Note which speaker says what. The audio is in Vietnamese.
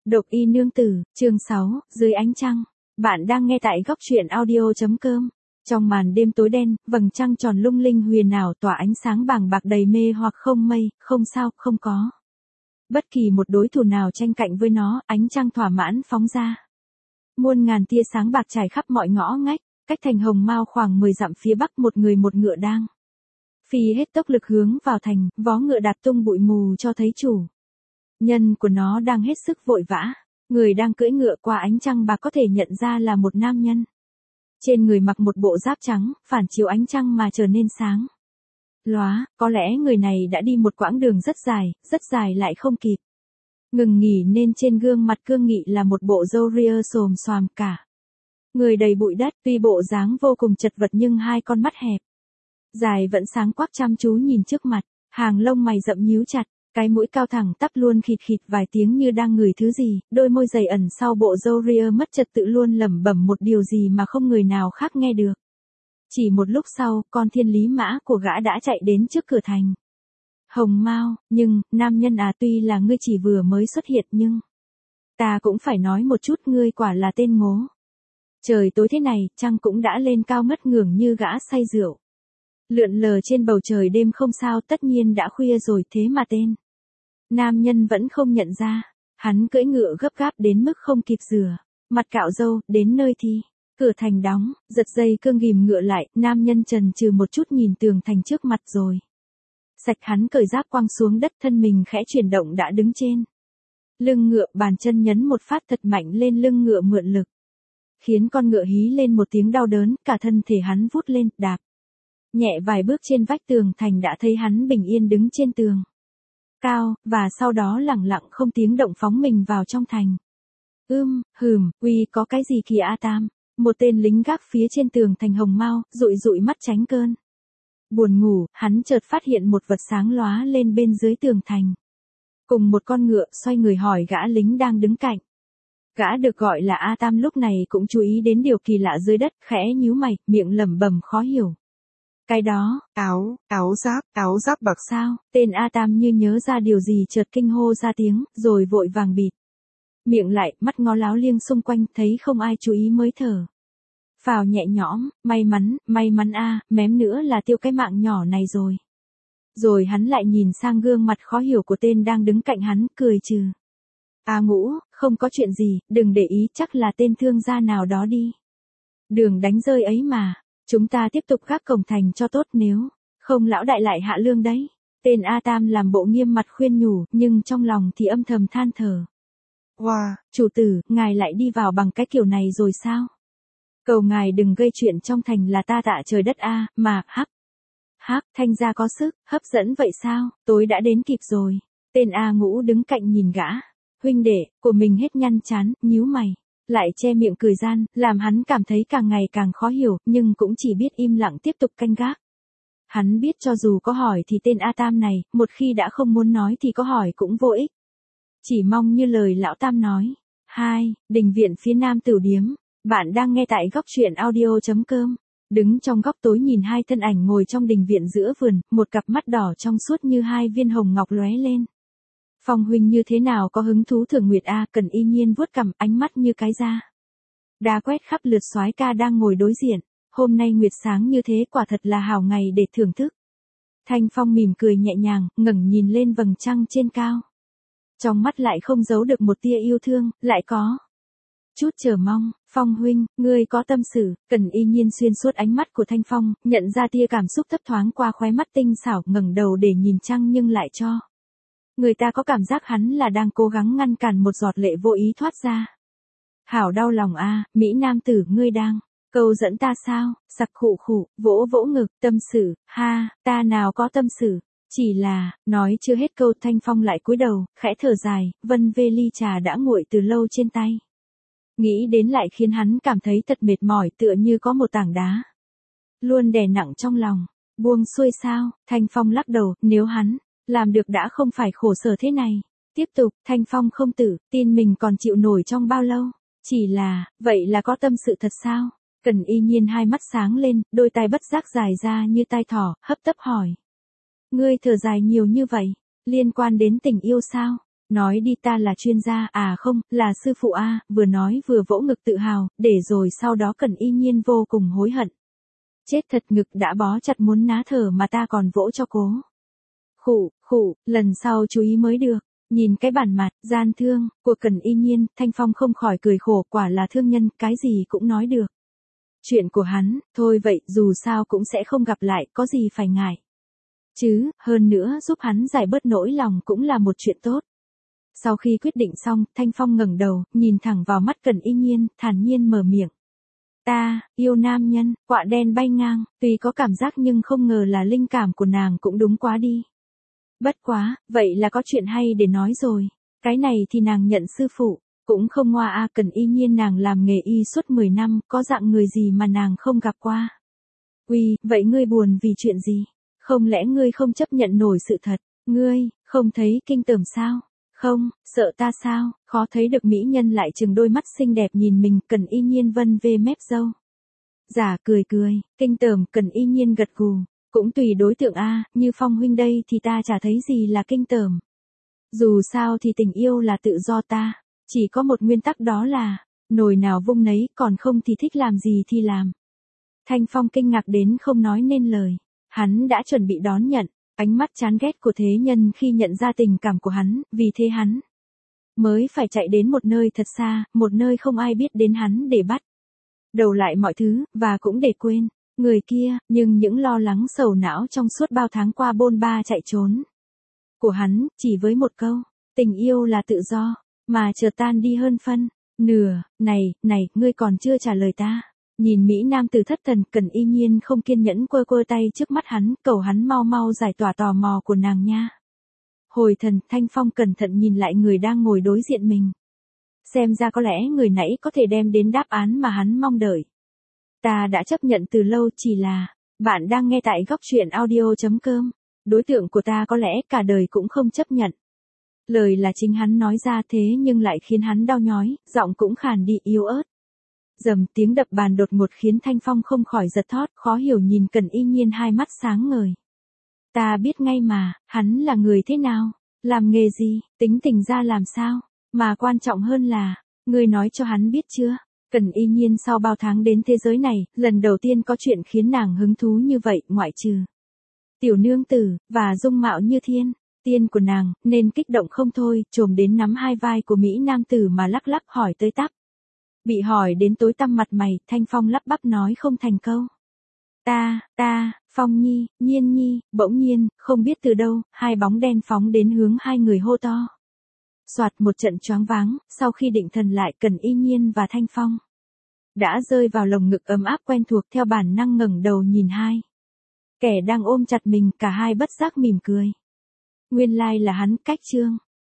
Speaker 1: Độc y nương tử, chương 6, dưới ánh trăng. Bạn đang nghe tại góc truyện audio.com. Trong màn đêm tối đen, vầng trăng tròn lung linh huyền ảo tỏa ánh sáng bàng bạc đầy mê hoặc không mây, không sao, không có. Bất kỳ một đối thủ nào tranh cạnh với nó, ánh trăng thỏa mãn phóng ra. Muôn ngàn tia sáng bạc trải khắp mọi ngõ ngách, cách thành Hồng Mao khoảng 10 dặm phía bắc một người một ngựa đang phi hết tốc lực hướng vào thành, vó ngựa đạp tung bụi mù cho thấy chủ nhân của nó đang hết sức vội vã. Người đang cưỡi ngựa qua ánh trăng bạc có thể nhận ra là một nam nhân. Trên người mặc một bộ giáp trắng, phản chiếu ánh trăng mà trở nên sáng lóa, có lẽ người này đã đi một quãng đường rất dài lại không kịp ngừng nghỉ nên trên gương mặt cương nghị là một bộ râu ria xồm xoàm cả. Người đầy bụi đất, tuy bộ dáng vô cùng chật vật nhưng hai con mắt hẹp dài vẫn sáng quắc chăm chú nhìn trước mặt, hàng lông mày rậm nhíu chặt. Cái mũi cao thẳng tắp luôn khịt khịt vài tiếng như đang ngửi thứ gì, đôi môi dày ẩn sau bộ râu ria mất trật tự luôn lẩm bẩm một điều gì mà không người nào khác nghe được. Chỉ một lúc sau, con thiên lý mã của gã đã chạy đến trước cửa thành Hồng Mao, nhưng, nam nhân à, tuy là ngươi chỉ vừa mới xuất hiện nhưng ta cũng phải nói một chút, ngươi quả là tên ngố. Trời tối thế này, trăng cũng đã lên cao ngất ngưởng như gã say rượu. Lượn lờ trên bầu trời đêm không sao, tất nhiên đã khuya rồi, thế mà tên nam nhân vẫn không nhận ra. Hắn cưỡi ngựa gấp gáp đến mức không kịp rửa mặt cạo râu, đến nơi thì cửa thành đóng, giật dây cương ghìm ngựa lại, nam nhân chần chừ một chút nhìn tường thành trước mặt rồi sạch hắn cởi giáp quăng xuống đất, thân mình khẽ chuyển động đã đứng trên lưng ngựa, bàn chân nhấn một phát thật mạnh lên lưng ngựa mượn lực, khiến con ngựa hí lên một tiếng đau đớn, cả thân thể hắn vút lên, đạp nhẹ vài bước trên vách tường thành đã thấy hắn bình yên đứng trên tường cao, và sau đó lẳng lặng không tiếng động phóng mình vào trong thành. Uy, có cái gì kìa A Tam? Một tên lính gác phía trên tường thành Hồng Mao, dụi mắt tránh cơn buồn ngủ, hắn chợt phát hiện một vật sáng lóa lên bên dưới tường thành. Cùng một con ngựa, xoay người hỏi gã lính đang đứng cạnh. Gã được gọi là A Tam lúc này cũng chú ý đến điều kỳ lạ dưới đất, khẽ nhíu mày, miệng lẩm bẩm khó hiểu. Cái đó, áo giáp bạc sao? Tên A Tam như nhớ ra điều gì chợt kinh hô ra tiếng, rồi vội vàng bịt miệng lại, mắt ngó láo liêng xung quanh, thấy không ai chú ý mới thở phào nhẹ nhõm, may mắn a, mém nữa là tiêu cái mạng nhỏ này rồi. Rồi hắn lại nhìn sang gương mặt khó hiểu của tên đang đứng cạnh hắn, cười trừ. A Ngũ, không có chuyện gì, đừng để ý, chắc là tên thương gia nào đó đi đường đánh rơi ấy mà. Chúng ta tiếp tục gác cổng thành cho tốt, nếu không lão đại lại hạ lương đấy. Tên A Tam làm bộ nghiêm mặt khuyên nhủ, nhưng trong lòng thì âm thầm than thở. Wow, chủ tử, ngài lại đi vào bằng cái kiểu này rồi sao? Cầu ngài đừng gây chuyện trong thành là ta tạ trời đất a, mà, Thanh gia có sức, hấp dẫn vậy sao? Tối đã đến kịp rồi. Tên A Ngũ đứng cạnh nhìn gã huynh đệ của mình hết nhăn chán, nhíu mày, lại che miệng cười gian, làm hắn cảm thấy càng ngày càng khó hiểu, nhưng cũng chỉ biết im lặng tiếp tục canh gác. Hắn biết cho dù có hỏi thì tên A Tam này, một khi đã không muốn nói thì có hỏi cũng vô ích. Chỉ mong như lời lão Tam nói. 2. Đình viện phía nam Tửu Điếm. Bạn đang nghe tại góc truyện audio.com. Đứng trong góc tối nhìn hai thân ảnh ngồi trong đình viện giữa vườn, một cặp mắt đỏ trong suốt như hai viên hồng ngọc lóe lên. Phong huynh như thế nào có hứng thú thưởng nguyệt a? Cần Y Nhiên vuốt cằm, ánh mắt như cái da đá quét khắp lượt soái ca đang ngồi đối diện. Hôm nay nguyệt sáng như thế, quả thật là hảo ngày để thưởng thức. Thanh Phong mỉm cười nhẹ nhàng, ngẩng nhìn lên vầng trăng trên cao. Trong mắt lại không giấu được một tia yêu thương, lại có chút chờ mong. Phong huynh, ngươi có tâm sự? Cần Y Nhiên xuyên suốt ánh mắt của Thanh Phong, nhận ra tia cảm xúc thấp thoáng qua khóe mắt tinh xảo, ngẩng đầu để nhìn trăng nhưng lại cho người ta có cảm giác hắn là đang cố gắng ngăn cản một giọt lệ vô ý thoát ra. Hảo đau lòng a, mỹ nam tử, ngươi đang câu dẫn ta sao? Sặc khụ, vỗ ngực, tâm sự, ha, ta nào có tâm sự. Chỉ là, nói chưa hết câu Thanh Phong lại cúi đầu, khẽ thở dài, vân vê ly trà đã nguội từ lâu trên tay. Nghĩ đến lại khiến hắn cảm thấy thật mệt mỏi, tựa như có một tảng đá luôn đè nặng trong lòng. Buông xuôi sao? Thanh Phong lắc đầu, nếu hắn làm được đã không phải khổ sở thế này. Tiếp tục, Thanh Phong không tự tin mình còn chịu nổi trong bao lâu. Chỉ là, vậy là có tâm sự thật sao? Cần Y Nhiên hai mắt sáng lên, đôi tai bất giác dài ra như tai thỏ, hấp tấp hỏi. Ngươi thở dài nhiều như vậy, liên quan đến tình yêu sao? Nói đi ta là chuyên gia, à không, là sư phụ a, vừa nói vừa vỗ ngực tự hào, để rồi sau đó Cẩn Y Nhiên vô cùng hối hận. Chết thật, ngực đã bó chặt muốn ná thở mà ta còn vỗ cho cố. Khụ, lần sau chú ý mới được. Nhìn cái bản mặt, gian thương, của Cẩn Y Nhiên, Thanh Phong không khỏi cười khổ, quả là thương nhân, cái gì cũng nói được. Chuyện của hắn, thôi vậy, dù sao cũng sẽ không gặp lại, có gì phải ngại. Chứ, hơn nữa giúp hắn giải bớt nỗi lòng cũng là một chuyện tốt. Sau khi quyết định xong, Thanh Phong ngẩng đầu, nhìn thẳng vào mắt Cẩn Y Nhiên, thản nhiên mở miệng. Ta, yêu nam nhân, quạ đen bay ngang, tuy có cảm giác nhưng không ngờ là linh cảm của nàng cũng đúng quá đi. Bất quá, vậy là có chuyện hay để nói rồi. Cái này thì nàng nhận sư phụ, cũng không ngoa a. Cẩn Y Nhiên nàng làm nghề y suốt 10 năm, có dạng người gì mà nàng không gặp qua. Uy, vậy ngươi buồn vì chuyện gì? Không lẽ ngươi không chấp nhận nổi sự thật? Ngươi, không thấy kinh tởm sao? Không, sợ ta sao? Khó thấy được mỹ nhân lại trừng đôi mắt xinh đẹp nhìn mình. Cẩn Y Nhiên vân về mép râu. Giả cười, kinh tởm. Cẩn Y Nhiên gật gù. Cũng tùy đối tượng a, như Phong huynh đây thì ta chả thấy gì là kinh tởm. Dù sao thì tình yêu là tự do ta, chỉ có một nguyên tắc đó là, nồi nào vung nấy, còn không thì thích làm gì thì làm. Thanh Phong kinh ngạc đến không nói nên lời, hắn đã chuẩn bị đón nhận, ánh mắt chán ghét của thế nhân khi nhận ra tình cảm của hắn, vì thế hắn mới phải chạy đến một nơi thật xa, một nơi không ai biết đến hắn để bắt đầu lại mọi thứ, và cũng để quên người kia, nhưng những lo lắng sầu não trong suốt bao tháng qua bôn ba chạy trốn của hắn, chỉ với một câu, tình yêu là tự do, mà chợt tan đi hơn phân nửa. Này, ngươi còn chưa trả lời ta. Nhìn mỹ nam tử thất thần, Cẩn Y Nhiên không kiên nhẫn quơ tay trước mắt hắn, cầu hắn mau giải tỏa tò mò của nàng nha. Hồi thần, Thanh Phong cẩn thận nhìn lại người đang ngồi đối diện mình. Xem ra có lẽ người nãy có thể đem đến đáp án mà hắn mong đợi. Ta đã chấp nhận từ lâu, chỉ là, bạn đang nghe tại góc truyện audio.com. Đối tượng của ta có lẽ cả đời cũng không chấp nhận. Lời là chính hắn nói ra thế nhưng lại khiến hắn đau nhói, giọng cũng khàn đi yếu ớt. Dầm tiếng đập bàn đột ngột khiến Thanh Phong không khỏi giật thót, khó hiểu nhìn Cẩn Y Nhiên hai mắt sáng ngời. Ta biết ngay mà, hắn là người thế nào, làm nghề gì, tính tình ra làm sao, mà quan trọng hơn là, ngươi nói cho hắn biết chưa? Cẩn Y Nhiên sau bao tháng đến thế giới này, lần đầu tiên có chuyện khiến nàng hứng thú như vậy, ngoại trừ tiểu nương tử, và dung mạo như thiên tiên của nàng, nên kích động không thôi, trồm đến nắm hai vai của mỹ nam tử mà lắc lắc hỏi tới tắp. Bị hỏi đến tối tăm mặt mày, Thanh Phong lắp bắp nói không thành câu. Ta, Phong Nhi, Nhiên Nhi, bỗng nhiên, không biết từ đâu, hai bóng đen phóng đến hướng hai người hô to. Soạt một trận choáng váng, sau khi định thần lại, Cẩn Y Nhiên và Thanh Phong đã rơi vào lồng ngực ấm áp quen thuộc, theo bản năng ngẩng đầu nhìn hai kẻ đang ôm chặt mình, cả hai bất giác mỉm cười. Nguyên lai là hắn, Cách Trương.